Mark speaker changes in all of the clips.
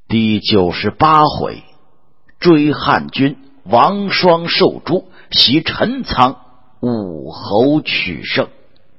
Speaker 1: 第98回，追汉军王双受诛，袭陈仓武侯取胜。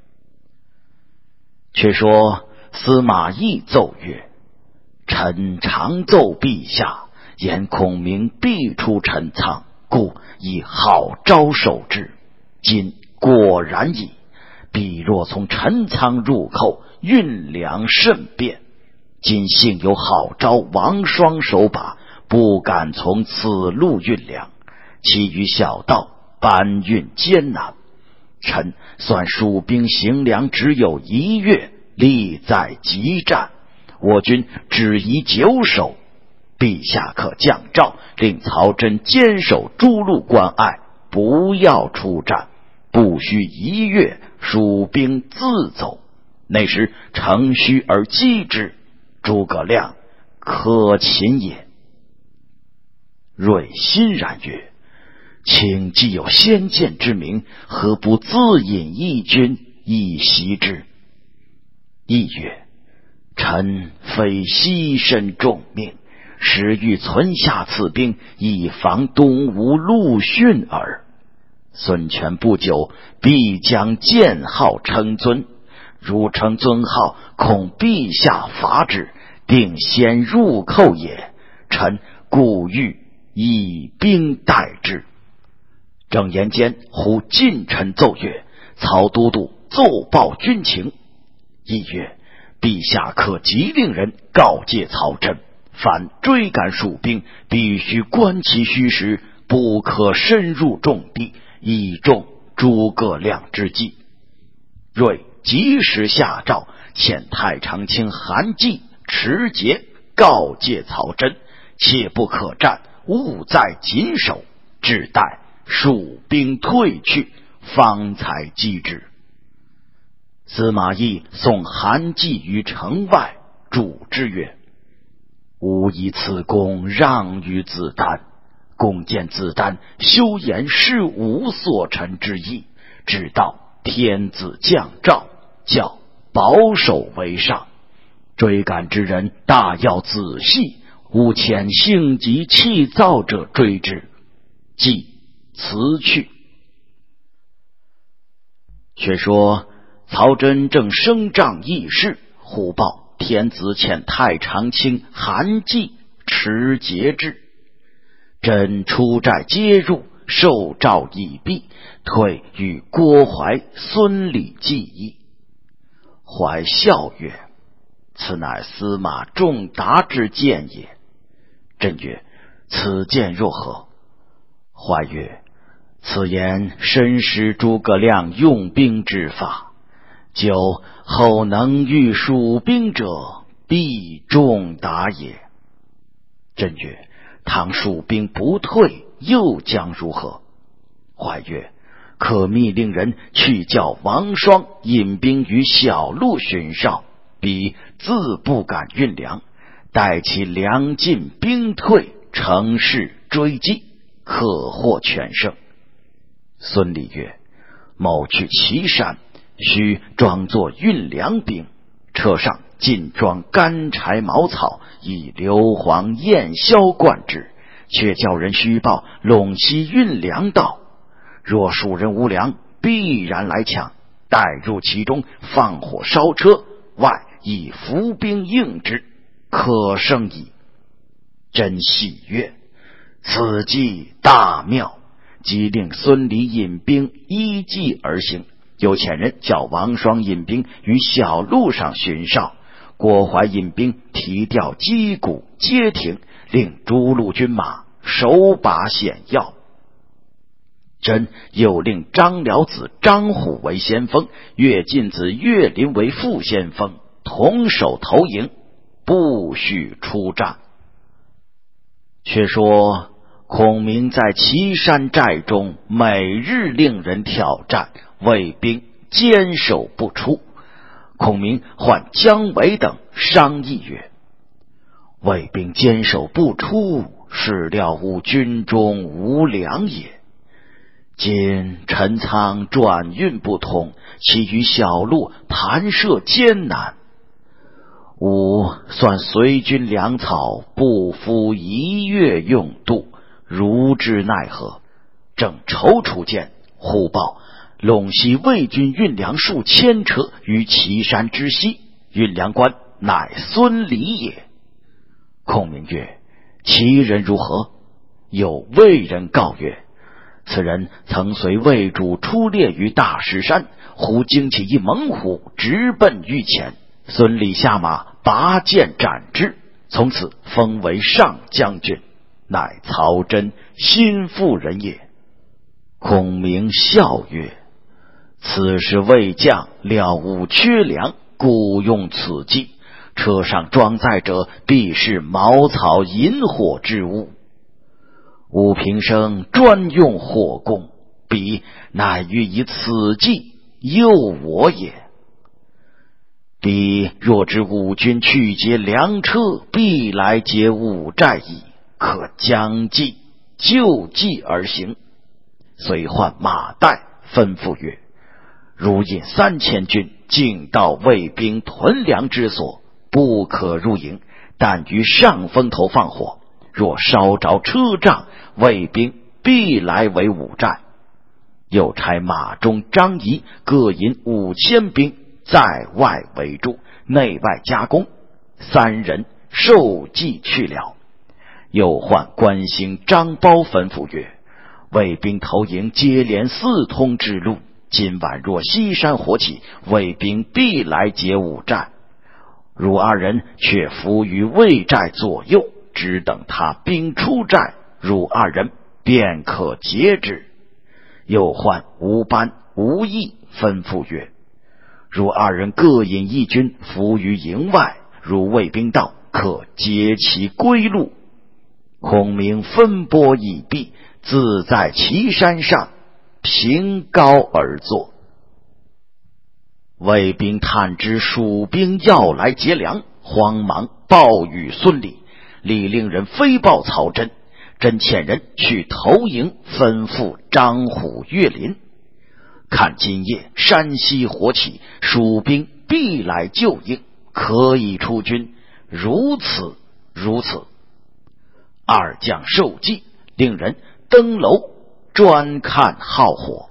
Speaker 1: 却说司马懿奏曰：臣常奏陛下，言孔明必出陈仓，故以好招守之。今果然矣，彼若从陈仓入寇，运粮甚便。今幸有好招王双手把，不敢从此路运粮，其余小道搬运艰难。臣算蜀兵行粮只有1月，力在急战，我军只宜久守。陛下可降诏，令曹真坚守诸路关隘，不要出战，不须1月，蜀兵自走。那时乘虚而击之，诸葛亮可擒也。睿欣然曰：卿既有先见之明，何不自引义军以袭之？懿曰：臣非牺牲重命，实欲存下此兵，以防东吴陆逊耳。孙权不久必将建号称尊，如称尊号，恐陛下罚之，定先入寇也。臣故欲以兵待之。正言间，忽近臣奏曰：曹都督奏报军情。懿曰：陛下可急令人告诫曹真，凡追赶蜀兵，必须观其虚实，不可深入重地，以中诸葛亮之计。睿及时下诏，遣太常卿韩纪、持节告诫曹真，切不可战，务在谨守，只待蜀兵退去，方才击之。司马懿送韩纪于城外，嘱之曰：吾以此功让于子丹，共见子丹休言是吾所陈之意，直到天子降诏，叫保守为上。追赶之人大要仔细，勿遣性急气躁者追之。即辞去。却说曹真正升帐议事，忽报天子遣太常卿韩纪、持节至。真出寨接入，受诏已毕，退与郭淮、孙礼计议。淮笑曰：此乃司马仲达之见也。真曰：此见若何？淮曰：此言深识诸葛亮用兵之法，就后能御蜀兵者，必仲达也。真曰：倘蜀兵不退，又将如何？淮曰：可密令人去叫王双引兵于小路巡哨，彼自不敢运粮，待其粮尽兵退，乘势追击，可获全胜。孙礼曰：某去岐山，须装作运粮兵，车上尽装干柴茅草，以硫磺焰硝灌之，却叫人虚报陇西运粮道。若蜀人无粮，必然来抢，带入其中，放火烧车，外以伏兵应之，可胜矣。真喜悦，此计大妙。即令孙礼引兵依计而行，又遣人叫王双引兵于小路上巡哨，郭淮引兵提调击鼓街亭，令诸路军马手把险要。真又令张辽子张虎为先锋，乐进子岳林为副先锋，同守头营，不许出战。却说孔明在岐山寨中，每日令人挑战，魏兵坚守不出。孔明唤姜维等商议曰：魏兵坚守不出，是料吾军中无粮也。今陈仓转运不通，其余小路盘涉艰难， 吾算随军粮草不敷1月用度，如之奈何？正踌躇间，忽报陇西魏军运粮数千车于岐山之西，运粮官乃孙礼也。孔明曰：其人如何？有魏人告曰：此人曾随魏主出猎于大石山，忽惊起一猛虎，直奔御前。孙礼下马，拔剑斩之，从此封为上将军，乃曹真心腹人也。孔明笑曰：此时魏将料吾缺粮，故用此计，车上装载者必是茅草引火之物。吾平生专用火攻，彼乃欲以此计诱我也。彼若知吾军去劫粮车，必来劫吾寨矣，可将计就计而行。遂唤马岱，吩咐曰：如引3000军进到魏兵屯粮之所，不可入营，但于上风头放火，若烧着车仗，魏兵必来围吾寨。又差马中、张仪各引5000兵在外围住，内外夹攻，3人受计去了。又唤关兴、张苞，吩咐曰：魏兵投营接连4通之路，今晚若西山火起，魏兵必来劫吾寨。汝2人却伏于魏寨左右，只等他兵出寨，汝2人便可截之。又唤吴班、吴懿，吩咐曰：汝2人各引1军伏于营外，如魏兵到，可截其归路。孔明分拨已毕，自在岐山上凭高而坐。魏兵探知蜀兵要来劫粮，慌忙报与孙礼，礼令人飞报曹真，真遣人去投营，吩咐张虎、岳林，看今夜山西火起，蜀兵必来救应，可以出军，如此。2将受计，令人登楼专看号火。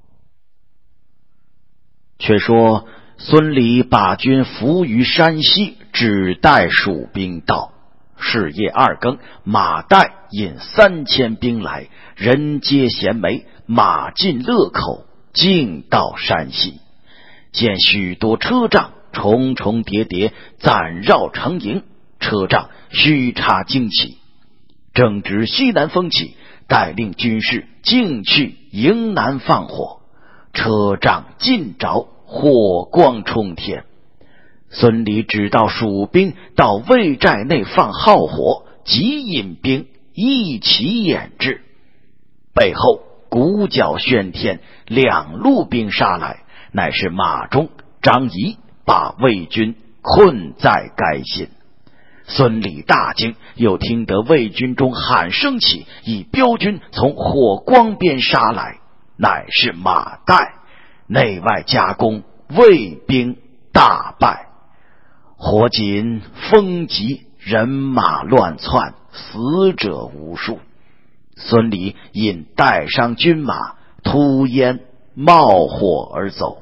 Speaker 1: 却说孙礼把军伏于山西，只待蜀兵到。是夜2更，马岱引3000兵来，人皆衔枚，马进乐口，径到山西。见许多车仗重重叠叠，暂绕成营，车仗虚插旌旗。正值西南风起，带令军士径去营南放火，车仗尽着，火光冲天。孙礼只道蜀兵到魏寨内放号火，即引兵一起掩至。背后鼓角喧天，2路兵杀来，乃是马忠、张仪把魏军困在该县。孙礼大惊，又听得魏军中喊声起，一彪军从火光边杀来，乃是马岱，内外夹攻，魏兵大败。火紧风急，人马乱窜，死者无数。孙礼引带伤军马突烟冒火而走。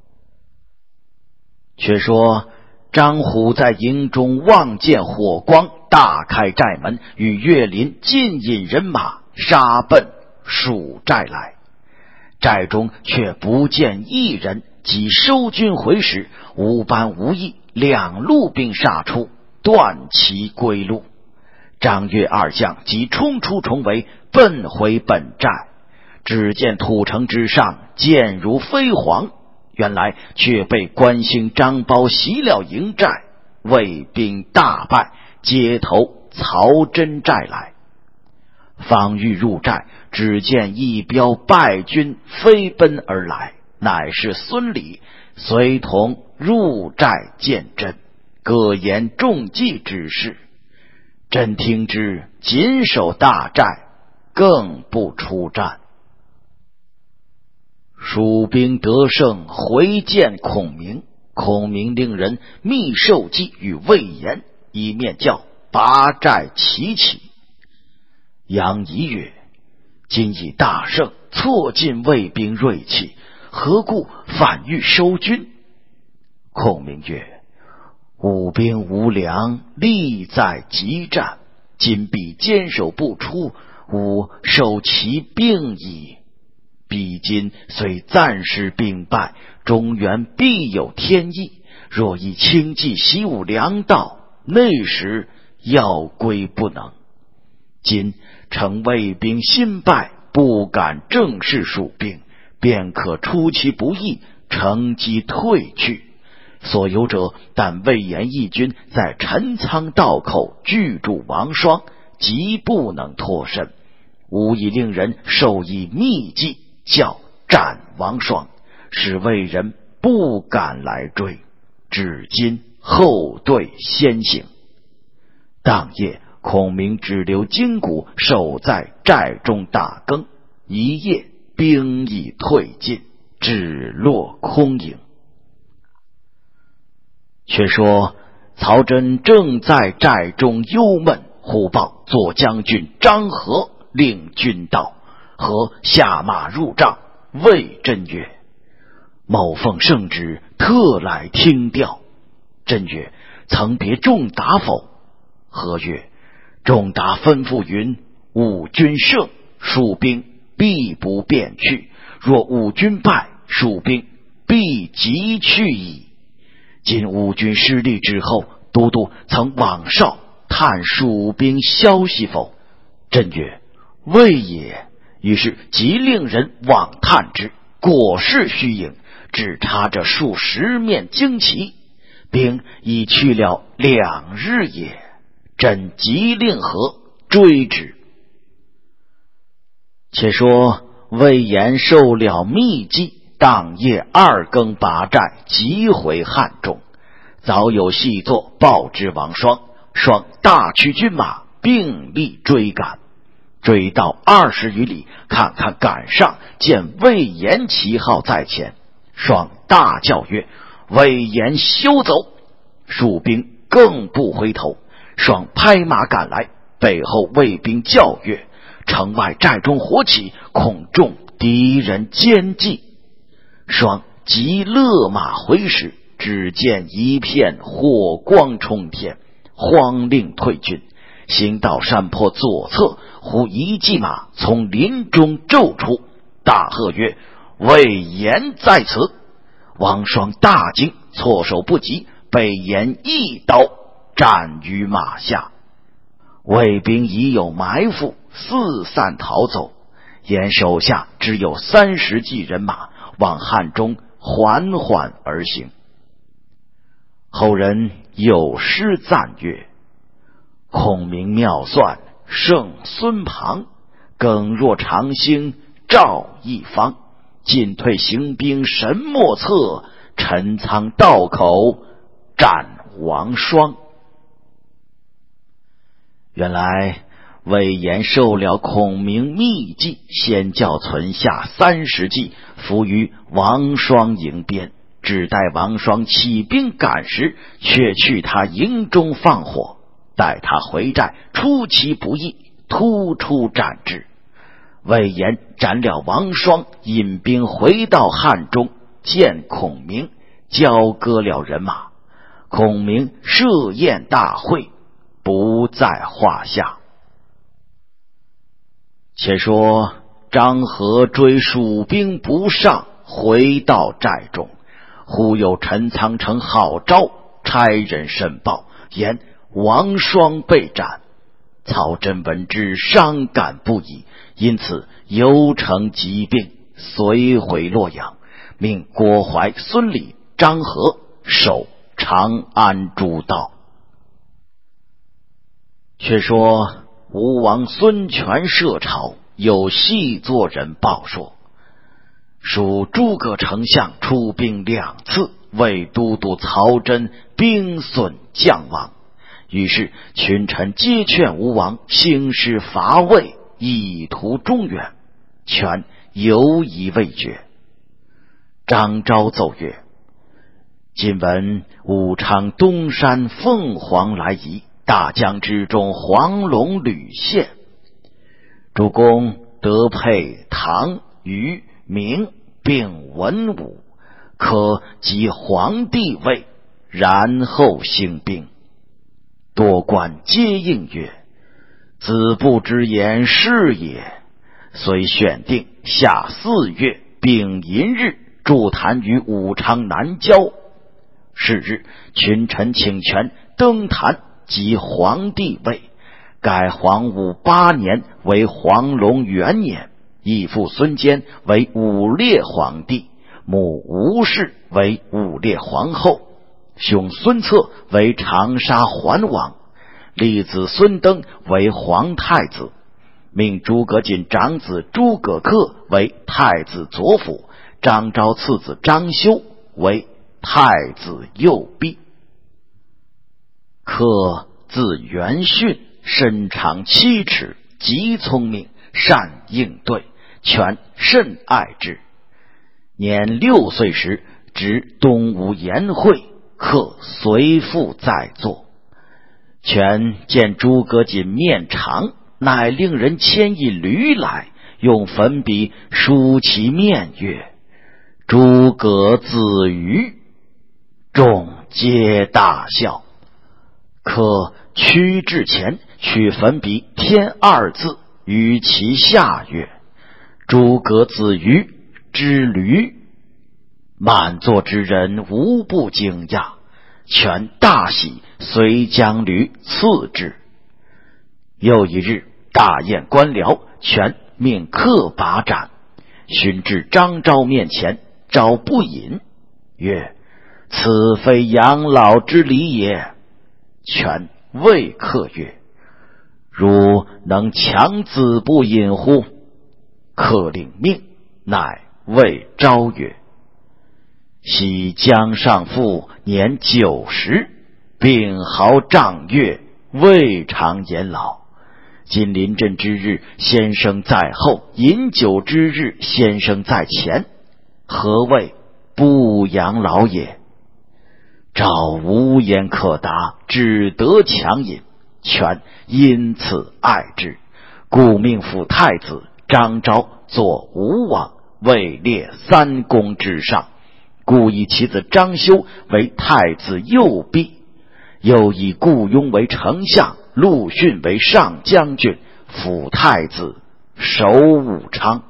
Speaker 1: 却说张虎在营中望见火光，大开寨门，与岳林尽引人马杀奔蜀寨来。寨中却不见1人，即收军回时，吴班、吴懿2路兵杀出，断其归路。张岳2将即冲出重围，奔回本寨。只见土城之上箭如飞蝗，原来却被关兴、张苞袭了营寨，魏兵大败，街头曹真寨来。方欲入寨，只见一彪败军飞奔而来，乃是孙礼，随同入寨见真，各言中计之事。真听之，谨守大寨，更不出战。蜀兵得胜，回见孔明， 孔明令人密授计与魏延，一面叫拔寨齐起。杨仪曰：今以大胜，挫尽魏兵锐气，何故反欲收军？孔明曰：吾兵无粮，力在急战，今必坚守不出，吾受其兵矣。彼今虽暂时兵败，中原必有天意。若以轻骑习武粮道，内时要归不能。今乘魏兵新败，不敢正视蜀兵，便可出其不意，乘机退去。所有者但魏延义军在陈仓道口拒住王双，即不能脱身。吾已令人授以秘计，叫斩王双，使魏人不敢来追。至今后队先行。当夜，孔明只留筋骨守在寨中打更，一夜兵已退尽，只落空营。却说曹真正在寨中忧闷，忽报左将军张合令军到，合下马入帐，谓真曰：某奉圣旨，特来听调。真曰：曾别仲达否？合曰：仲达吩咐云：吾军胜，蜀兵必不便去；若吾军败，蜀兵必急去矣。今吾军失利之后，都督曾往哨探蜀兵消息否？真曰：未也。于是即令人往探之，果是虚营，只插着数十面旌旗，兵已去了2日也。真即令合追之。且说魏延受了密计，当夜2更拔寨，急回汉中。早有细作报之王双，双大驱军马并力追赶，追到20余里，看看赶上，见魏延旗号在前，双大叫曰：魏延休走！蜀兵更不回头，双拍马赶来，背后魏兵叫曰：城外寨中火起，恐中敌人奸计。双即勒马回时，只见一片火光冲天，慌令退军。行到山坡左侧，忽一骑马从林中骤出，大喝曰：魏延在此！王双大惊，措手不及，被延一刀斩于马下。魏兵已有埋伏，四散逃走。延手下只有30骑人马，往汉中缓缓而行。后人有诗赞曰：孔明妙算胜孙庞，耿若长兴照一方。进退行兵神莫测，陈仓道口斩王双。原来魏延受了孔明密计，先叫存下30骑伏于王双营边，只待王双起兵赶时，却去他营中放火，待他回寨，出其不意，突出斩之。魏延斩了王双，引兵回到汉中，见孔明，交割了人马。孔明设宴大会，不在话下。且说张合追蜀兵不上，回到寨中，忽有陈仓城郝昭差人申报，言王双被斩。曹真闻之，伤感不已，因此由城疾病，随回洛阳，命郭淮、孙礼、张合守长安诸道。却说吴王孙权设朝，有细作人报说，属诸葛丞相出兵2次，为都督曹真兵损将亡。于是群臣皆劝吴王兴师伐魏，以图中原。权犹疑未决。张昭奏曰： 今闻武昌东山凤凰来仪，大江之中黄龙屡现。主公得配唐、虞、明并文武，可即皇帝位，然后兴兵。多官皆应曰：子不知言是也。遂选定下4月丙寅日筑坛于武昌南郊。是日，群臣请权登坛即皇帝位，改黄武8年为黄龙元年，义父孙坚为武烈皇帝，母吴氏为武烈皇后，兄孙策为长沙桓王，立子孙登为皇太子，命诸葛瑾长子诸葛恪为太子左辅，张昭次子张修为太子右弼。恪字元训，身长7尺，极聪明，善应对，权甚爱之。年6岁时，值东吴颜会，恪随父在座。权见诸葛瑾面长，乃令人牵一驴来，用粉笔书其面曰：诸葛子瑜。众皆大笑。可趋至前，取粉笔添2字于其下曰：诸葛子瑜之驴。满座之人无不惊讶，权大喜，遂将驴赐之。又一日，大宴官僚，权命恪把盏，寻至张昭面前，昭不饮，曰：此非养老之礼也。权谓恪曰：汝能强子不饮乎？恪领命，乃谓昭曰：昔江上父年90，病号胀月，未尝言老。今临阵之日，先生在后；饮酒之日，先生在前。何谓不养老也？昭无言可答，只得强饮。权因此爱之，故命辅太子张昭做吴王，位列3公之上，故以其子张修为太子右弼，又以顾雍为丞相，陆逊为上将军，辅太子守武昌。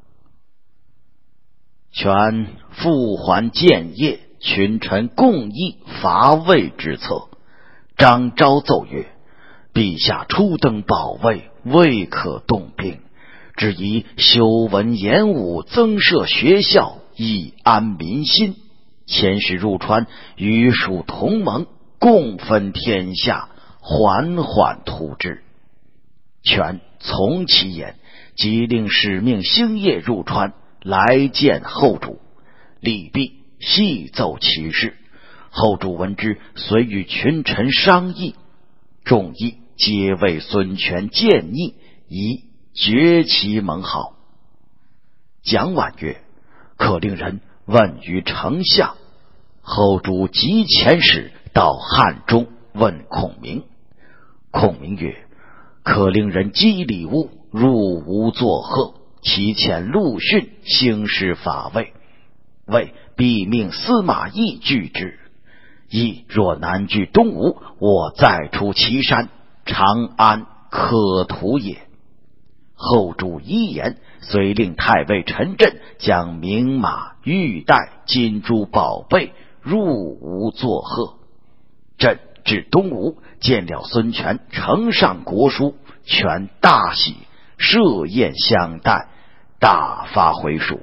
Speaker 1: 权复还建业，群臣共议伐魏之策。张昭奏曰：陛下初登宝位，未可动兵，只宜修文言武，增设学校，以安民心。遣使入川，与蜀同盟，共分天下，缓缓图之。权从其言，即令使命星夜入川，来见后主。李弼细奏其事，后主闻之，遂与群臣商议，众议皆为孙权建议，以绝其盟好。蒋琬曰：可令人问于丞相。后主即遣使到汉中问孔明。孔明曰：可令人积礼物，入吴作贺，其遣陆逊兴师伐魏，魏必命司马懿拒之。懿若南据东吴，我再出祁山，长安可图也。后主依言，遂令太尉陈震将名马、玉带、金珠宝贝入吴作贺。朕至东吴，见了孙权呈上国书，权大喜，设宴相待，大发回蜀。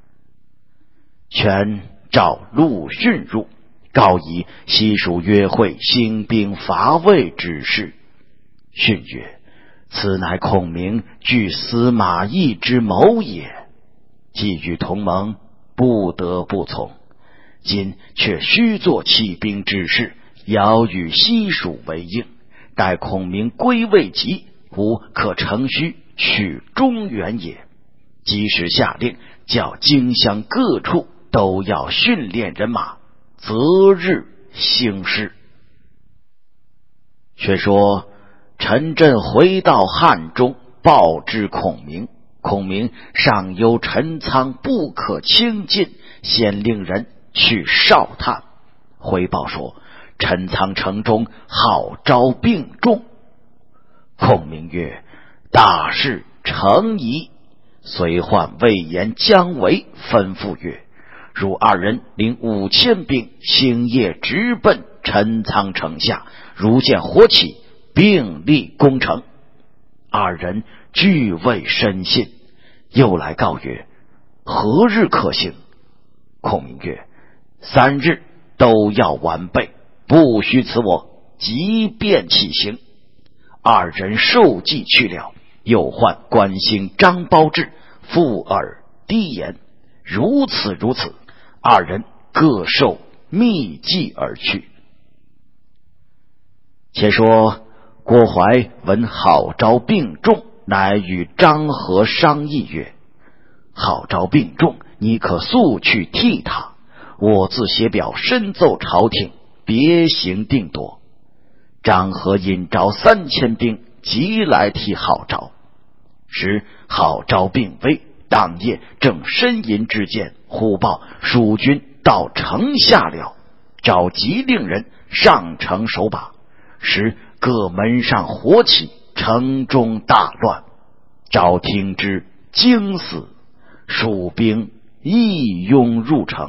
Speaker 1: 权召陆逊入，告以西蜀约会兴兵伐魏之事。逊曰：此乃孔明据司马懿之谋也，既与同盟，不得不从。今却须做起兵之事，遥与西蜀为应，待孔明归魏急，吾可乘虚取中原也。即使下令，叫荆襄各处都要训练人马， 择日行事。却说陈震回到汉中，报知孔明。孔明上忧陈仓不可轻进，先令人去哨探，回报说陈仓城中号召病重。孔明曰：大事成矣。遂唤魏延、姜维，吩咐曰：汝二人领5000兵，星夜直奔陈仓城下，如见火起，并力攻城。二人俱未深信，又来告曰：何日可行？孔明曰：3日都要完备，不须辞我，即便起行。二人受计去了，又唤关兴、张苞至，附耳低言，如此如此。二人各受密计而去。且说郭淮闻郝昭病重，乃与张合商议曰：郝昭病重，你可速去替他，我自写表深奏朝廷，别行定夺。张合引召3000兵，即来替郝昭。时郝昭病危，当夜正呻吟之间，忽报蜀军到城下了，召集令人上城守把。时各门上火起，城中大乱。昭听之，惊死，蜀兵一拥入城。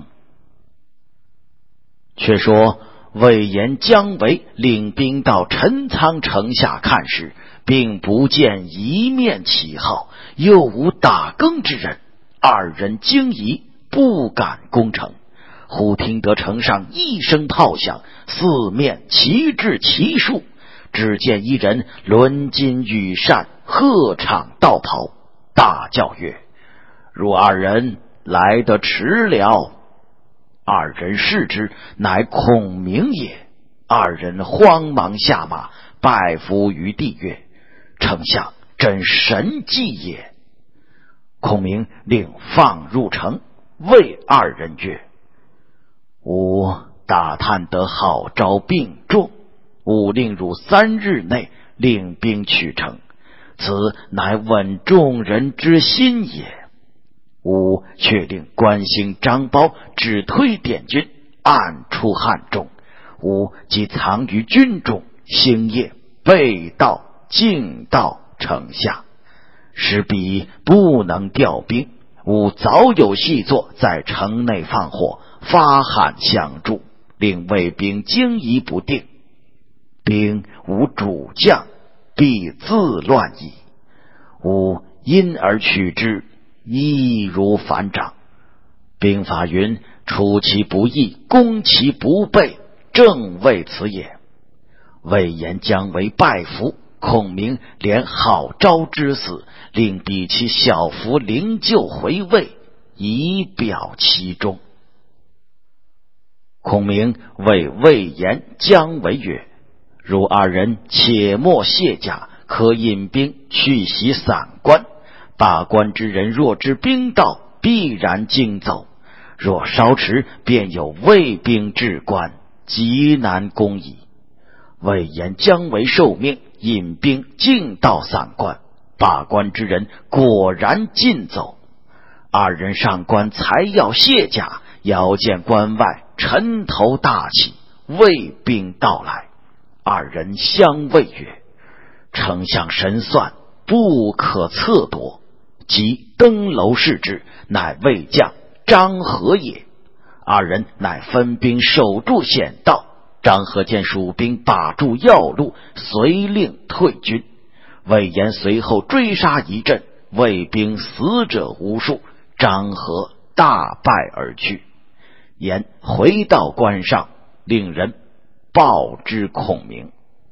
Speaker 1: 却说魏延、姜维领兵到陈仓城下看时，并不见一面旗号，又无打更之人，二人惊疑，不敢攻城。忽听得城上一声炮响，四面旗帜齐竖，只见一人抡金羽扇，鹤氅道袍，大叫曰：汝二人来得迟了。二人视之，乃孔明也。二人慌忙下马，拜伏于地曰：丞相真神迹也。孔明令放入城，谓二人曰：吾打探得郝昭病重，吾令汝3日内领兵取城，此乃稳众人之心也。吾却令关兴、张苞只推点军，暗出汉中，吾即藏于军中，星夜背道径到城下，使彼不能调兵。吾早有细作，在城内放火，发喊相助，令卫兵惊疑不定。兵无主将，必自乱矣。吾因而取之，易如反掌。兵法云：出其不意，攻其不备，正为此也。魏延、姜维拜服，孔明怜郝昭之死，令比其小服灵柩回魏，以表其忠。孔明谓魏延、姜维曰：汝二人且莫卸甲，可引兵去袭散关。把关之人若知兵到，必然惊走，若稍迟，便有魏兵至关，极难攻矣。魏延、姜维受命，引兵进到散关，把关之人果然尽走。二人上关，才要卸甲，遥见关外尘头大起，魏兵到来。二人相谓曰：丞相神算，不可测夺。即登楼视之，乃魏将张合也。二人乃分兵守住险道。张合见蜀兵把住要路，遂令退军。魏延随后追杀一阵，魏兵死者无数，张合大败而去。延回到关上，令人报之孔明。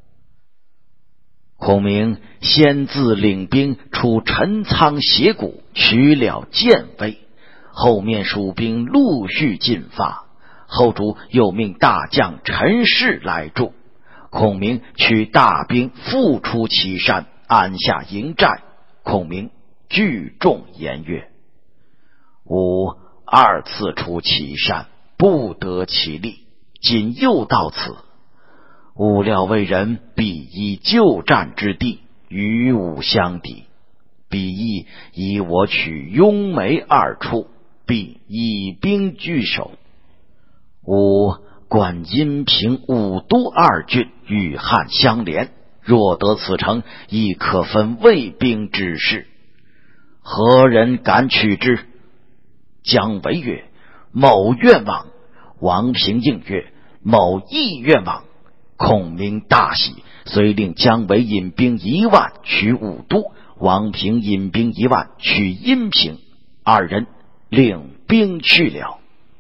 Speaker 1: 孔明先自领兵出陈仓斜谷，取了建威。后面蜀兵陆续进发，后主又命大将陈氏来助。孔明取大兵复出岐山，安下营寨。孔明聚众言曰：吾2次出岐山，不得其利， 今又到此，吾料为人必以旧战之地与吾相敌，必以我取雍眉二处，必以兵据守。吾观阴平、武都二郡与汉相连，若得此城，亦可分卫兵之事。何人敢取之？姜维曰：某愿往。王平应曰：某亦愿往。孔明大喜，遂令姜维引兵1万取武都，王平引兵1万取阴平，二人领兵去了。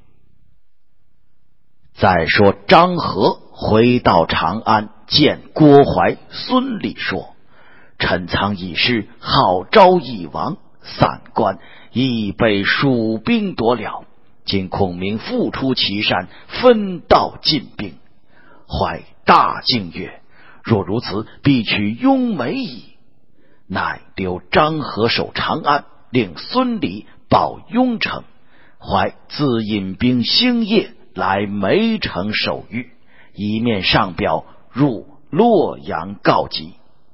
Speaker 1: 再说张合回到长安，见郭淮、孙礼，说：陈仓已失，号召已亡，散关已被蜀兵夺了。今孔明复出祁山，分道进兵。淮大惊曰：若如此，必取雍眉矣。乃留张合守长安，令孙礼保雍城。淮自引兵星夜来梅城守御，一面上表入洛阳告急。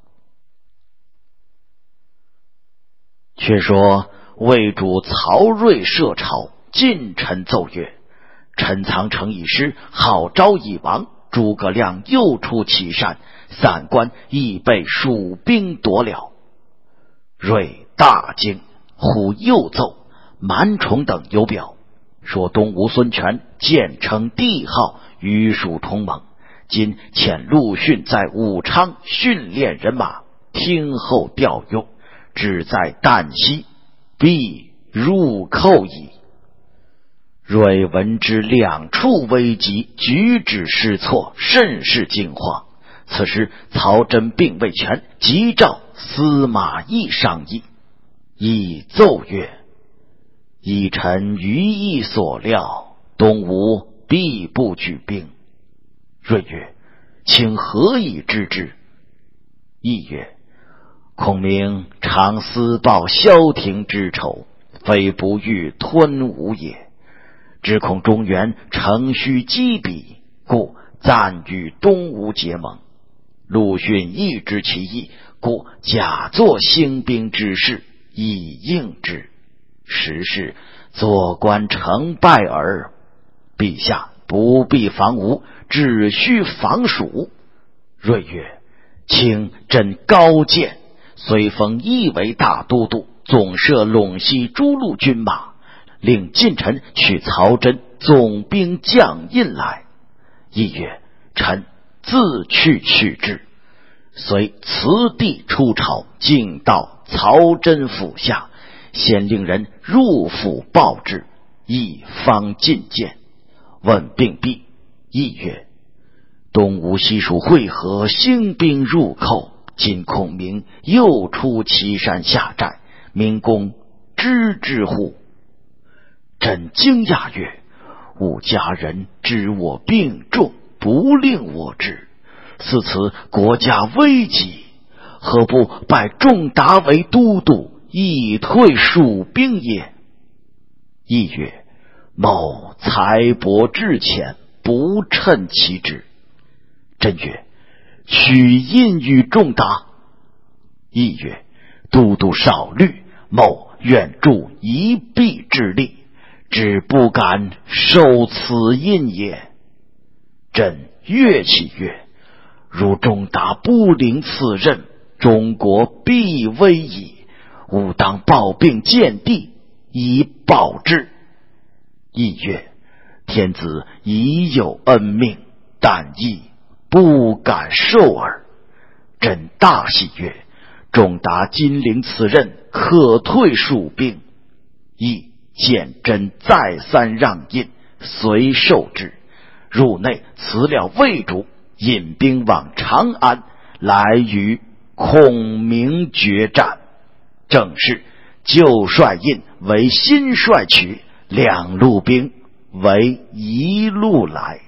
Speaker 1: 却说魏主曹睿设朝，近臣奏曰：陈仓城已失，号召已亡，诸葛亮又出祁山，散关亦被蜀兵夺了。睿大惊，忽又奏满宠等有表，说东吴孙权建称帝号，与蜀同盟，今遣陆逊在武昌训练人马，听候调用，只在旦夕，必入寇矣。睿闻之两处危急，举止失措，甚是惊慌。此时曹真并未全，急召司马懿商议。懿奏曰：依臣于意所料，东吴必不举兵。睿曰：请何以知之？懿曰：孔明常私报萧亭之仇，非不欲吞吴也。只恐中原乘虚击彼，故暂与东吴结盟。陆逊亦知其意，故假作兴兵之事，以应之。实是坐观成败耳。陛下不必防吴，只需防蜀。睿曰：请朕高见，遂封懿为大都督，总摄陇西诸路军马，令近臣取曹真总兵将印来。懿曰：臣自去取之。遂辞帝出朝，径到曹真府下，先令人入府报之，懿方进见。问病毕，懿曰：东吴西蜀会合，兴兵入寇，今孔明又出祁山下寨，明公知之乎？朕惊讶曰：吾家人知我病重，不令我知，似此国家危急，何不拜仲达为都督，以退蜀兵也？懿曰：某才博志浅，不称其职。朕曰：取印与仲达。懿曰：都督少虑，某愿助一臂之力，只不敢受此印也。朕悦其曰：如仲达不领此任，中国必危矣。吾当抱病见帝，以报之。懿曰：天子已有恩命，但亦不敢受耳。朕大喜曰：仲达今领此任，可退蜀兵。懿见朕再三让印，遂受之。入内辞了魏主，引兵往长安，来与孔明决战。正是旧帅印为新帅取，两路兵为一路来。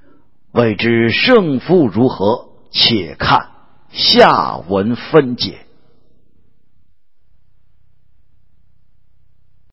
Speaker 1: 未知胜负如何，且看下文分解。